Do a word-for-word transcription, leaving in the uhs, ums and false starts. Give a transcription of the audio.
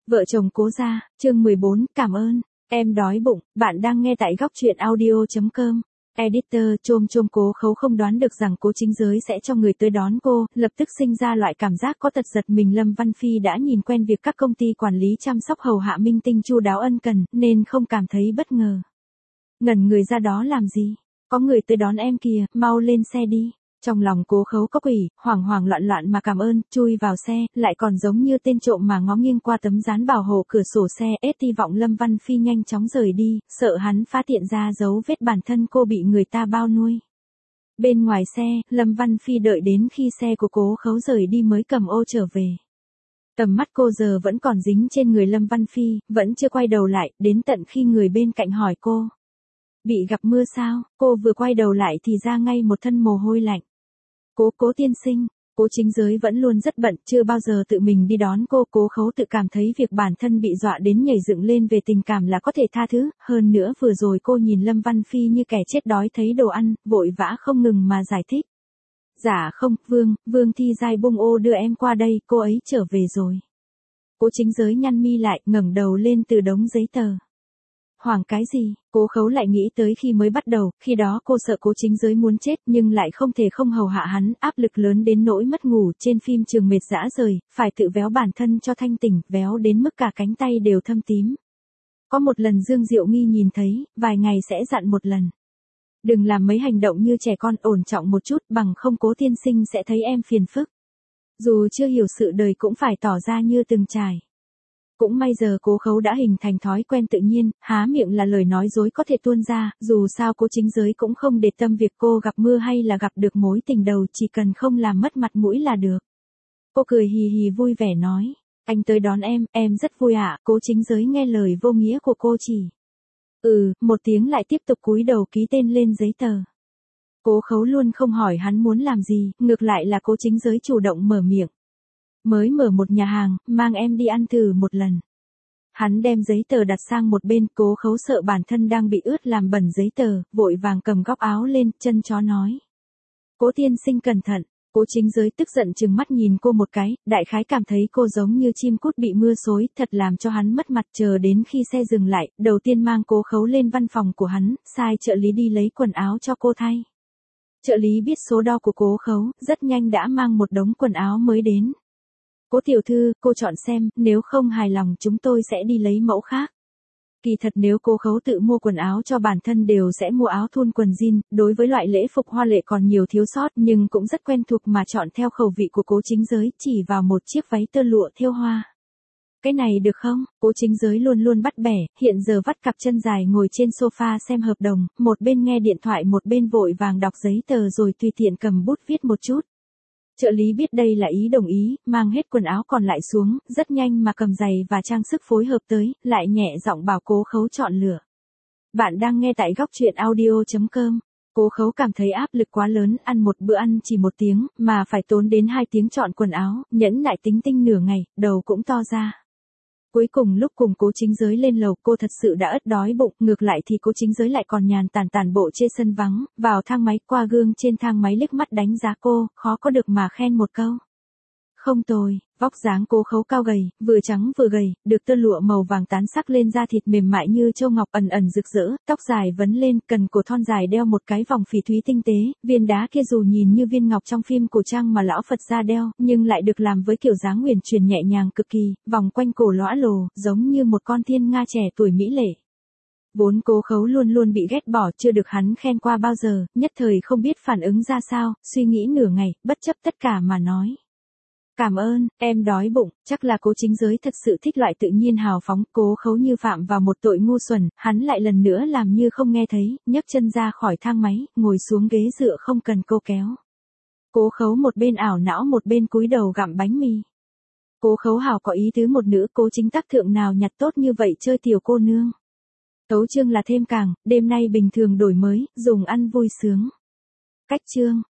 Vợ chồng Cố Gia, chương mười bốn, cảm ơn. Em đói bụng, bạn đang nghe tại góc truyện audio chấm com. Editor chôm chôm Cố Khấu không đoán được rằng Cố Chính Giới sẽ cho người tới đón cô, lập tức sinh ra loại cảm giác có tật giật mình. Lâm Văn Phi đã nhìn quen việc các công ty quản lý chăm sóc hầu hạ minh tinh chu đáo ân cần, nên không cảm thấy bất ngờ. Ngẩn người ra đó làm gì? Có người tới đón em kìa, mau lên xe đi. Trong lòng Cố Khấu có quỷ, hoảng hoảng loạn loạn mà cảm ơn, chui vào xe, lại còn giống như tên trộm mà ngó nghiêng qua tấm dán bảo hộ cửa sổ xe, ết hy vọng Lâm Văn Phi nhanh chóng rời đi, sợ hắn phát hiện ra dấu vết bản thân cô bị người ta bao nuôi. Bên ngoài xe, Lâm Văn Phi đợi đến khi xe của Cố Khấu rời đi mới cầm ô trở về. Tầm mắt cô giờ vẫn còn dính trên người Lâm Văn Phi, vẫn chưa quay đầu lại, đến tận khi người bên cạnh hỏi cô. Bị gặp mưa sao? Cô vừa quay đầu lại thì ra ngay một thân mồ hôi lạnh. Cố cố tiên sinh, Cố Chính Giới vẫn luôn rất bận, chưa bao giờ tự mình đi đón cô. Cố Khấu tự cảm thấy việc bản thân bị dọa đến nhảy dựng lên về tình cảm là có thể tha thứ, hơn nữa vừa rồi cô nhìn Lâm Văn Phi như kẻ chết đói thấy đồ ăn, vội vã không ngừng mà giải thích. Dạ không, Vương, Vương Thi Giai bung ô đưa em qua đây, cô ấy trở về rồi. Cố Chính Giới nhăn mi lại, ngẩng đầu lên từ đống giấy tờ. Hoảng cái gì? Cố Khấu lại nghĩ tới khi mới bắt đầu, khi đó cô sợ Cố Chính Giới muốn chết nhưng lại không thể không hầu hạ hắn, áp lực lớn đến nỗi mất ngủ, trên phim trường mệt rã rời, phải tự véo bản thân cho thanh tỉnh, véo đến mức cả cánh tay đều thâm tím. Có một lần Dương Diệu Nghi nhìn thấy, vài ngày sẽ dặn một lần. Đừng làm mấy hành động như trẻ con, ổn trọng một chút, bằng không Cố tiên sinh sẽ thấy em phiền phức. Dù chưa hiểu sự đời cũng phải tỏ ra như từng trải. Cũng may giờ Cố Khấu đã hình thành thói quen tự nhiên, há miệng là lời nói dối có thể tuôn ra, dù sao Cố Chính Giới cũng không để tâm việc cô gặp mưa hay là gặp được mối tình đầu, chỉ cần không làm mất mặt mũi là được. Cô cười hì hì vui vẻ nói, anh tới đón em, em rất vui ạ. Cố Chính Giới nghe lời vô nghĩa của cô chỉ. Ừ, một tiếng lại tiếp tục cúi đầu ký tên lên giấy tờ. Cố Khấu luôn không hỏi hắn muốn làm gì, ngược lại là Cố Chính Giới chủ động mở miệng. Mới mở một nhà hàng, mang em đi ăn thử một lần. Hắn đem giấy tờ đặt sang một bên, Cố Khấu sợ bản thân đang bị ướt làm bẩn giấy tờ, vội vàng cầm góc áo lên, chân chó nói. Cố tiên sinh cẩn thận. Cố Chính Giới tức giận trừng mắt nhìn cô một cái, đại khái cảm thấy cô giống như chim cút bị mưa xối, thật làm cho hắn mất mặt. Chờ đến khi xe dừng lại, đầu tiên mang Cố Khấu lên văn phòng của hắn, sai trợ lý đi lấy quần áo cho cô thay. Trợ lý biết số đo của Cố Khấu, rất nhanh đã mang một đống quần áo mới đến. Cố tiểu thư, cô chọn xem, nếu không hài lòng chúng tôi sẽ đi lấy mẫu khác. Kỳ thật nếu Cố Khấu tự mua quần áo cho bản thân đều sẽ mua áo thun quần jean, đối với loại lễ phục hoa lệ còn nhiều thiếu sót nhưng cũng rất quen thuộc mà chọn theo khẩu vị của Cố Chính Giới, chỉ vào một chiếc váy tơ lụa thêu hoa. Cái này được không? Cố Chính Giới luôn luôn bắt bẻ, hiện giờ vắt cặp chân dài ngồi trên sofa xem hợp đồng, một bên nghe điện thoại một bên vội vàng đọc giấy tờ rồi tùy tiện cầm bút viết một chút. Trợ lý biết đây là ý đồng ý, mang hết quần áo còn lại xuống, rất nhanh mà cầm giày và trang sức phối hợp tới, lại nhẹ giọng bảo Cố Khấu chọn lựa. Bạn đang nghe tại góc truyện audio chấm com. Cố Khấu cảm thấy áp lực quá lớn, ăn một bữa ăn chỉ một tiếng, mà phải tốn đến hai tiếng chọn quần áo, nhẫn nại tính tinh nửa ngày, đầu cũng to ra. Cuối cùng lúc cùng Cố Chính Giới lên lầu cô thật sự đã ớt đói bụng, ngược lại thì Cố Chính Giới lại còn nhàn tản tản bộ trên sân vắng, vào thang máy qua gương trên thang máy liếc mắt đánh giá cô, khó có được mà khen một câu. Không tồi, vóc dáng Cố Khấu cao gầy, vừa trắng vừa gầy, được tơ lụa màu vàng tán sắc lên da thịt mềm mại như châu ngọc ẩn ẩn rực rỡ, tóc dài vấn lên, cần cổ thon dài đeo một cái vòng phỉ thúy tinh tế, viên đá kia dù nhìn như viên ngọc trong phim cổ trang mà lão Phật gia đeo, nhưng lại được làm với kiểu dáng huyền chuyển nhẹ nhàng cực kỳ, vòng quanh cổ lõa lồ, giống như một con thiên nga trẻ tuổi mỹ lệ. Vốn Cố Khấu luôn luôn bị ghét bỏ, chưa được hắn khen qua bao giờ, nhất thời không biết phản ứng ra sao, suy nghĩ nửa ngày, bất chấp tất cả mà nói. Cảm ơn, em đói bụng. Chắc là Cố Chính Giới thật sự thích loại tự nhiên hào phóng. Cố Khấu như phạm vào một tội ngu xuẩn, hắn lại lần nữa làm như không nghe thấy, nhấc chân ra khỏi thang máy, ngồi xuống ghế dựa không cần cô kéo. Cố Khấu một bên ảo não một bên cúi đầu gặm bánh mì. Cố Khấu hào có ý tứ một nữ, Cố Chính tác thượng nào nhặt tốt như vậy chơi tiểu cô nương. Tấu chương là thêm càng, đêm nay bình thường đổi mới, dùng ăn vui sướng. Cách chương.